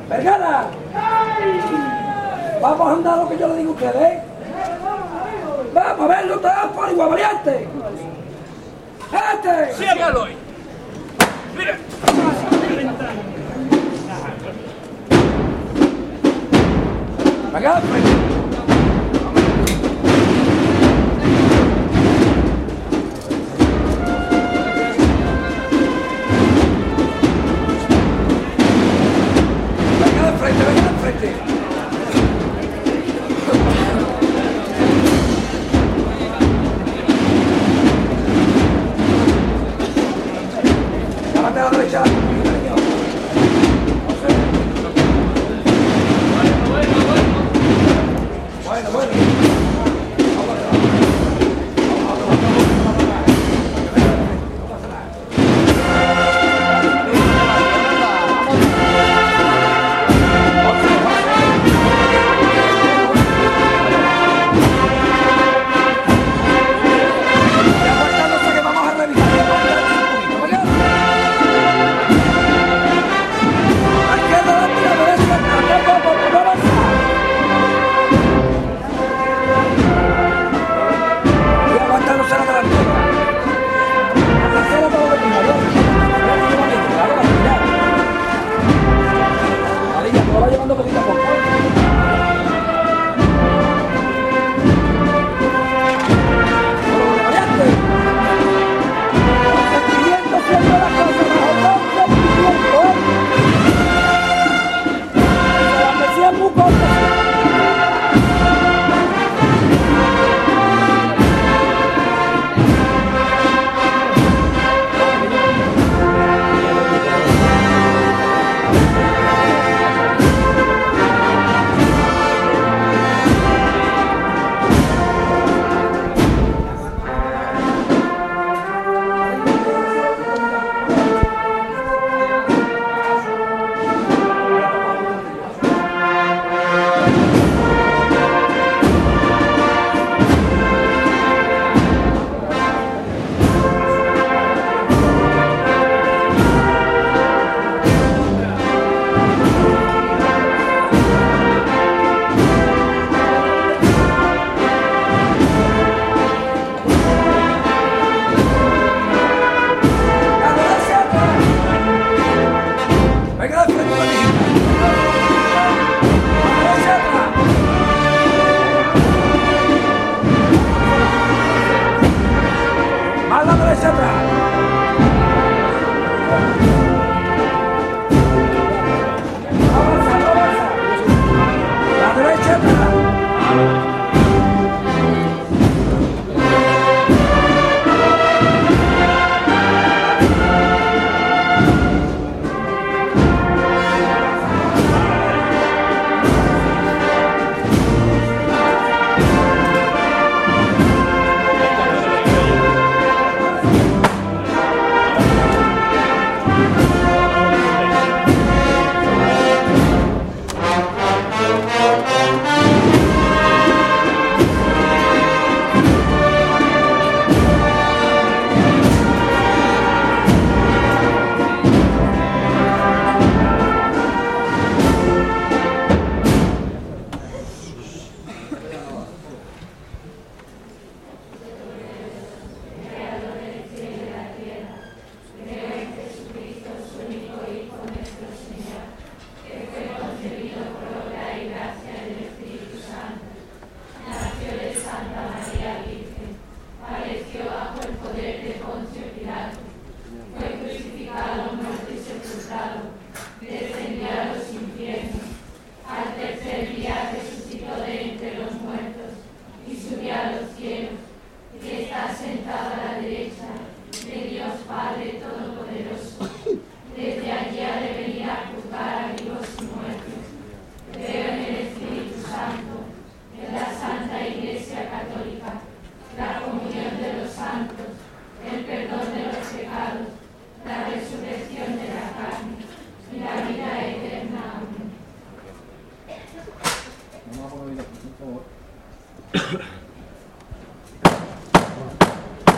Vergara, vamos a andar lo que yo le digo a ustedes. Vamos a verlo ustedes por igual valiente. ¡Este! ¡Sí, Aloy! ¡Mira! Venga, llámate a la derecha. Bueno.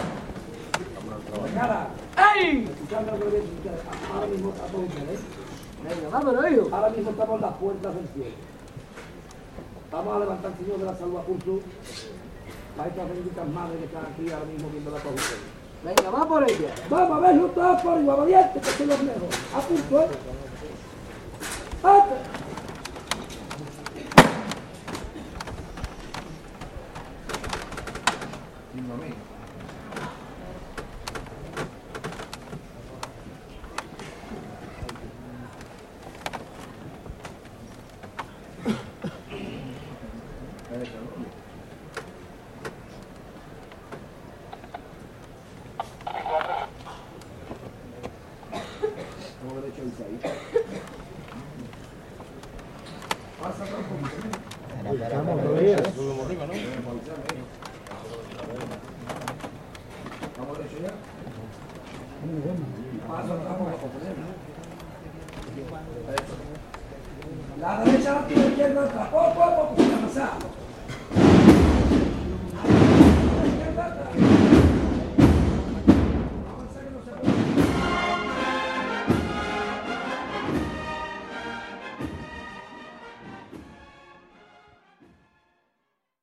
Nada. ¡Ay! Escuchando lo que ahora mismo a todos ustedes. Venga, vámonos, hijo. Ahora mismo estamos en las puertas del cielo. Vamos a levantar al Señor de la Salud a pulso a estas benditas madres que están aquí ahora mismo viendo la cosa. Venga, va por ella. Vamos a verlo todos por igual, valiente, que son los mejores. A punto, ¿eh? ¡Ate! Como derecho ahí. Pasa un poquito. Estamos todavía. Subimos arriba, ¿no? Vamos derecho ya. Pasa atrás por la derecha la tira izquierda atrás. Poco a poco, sin pasar.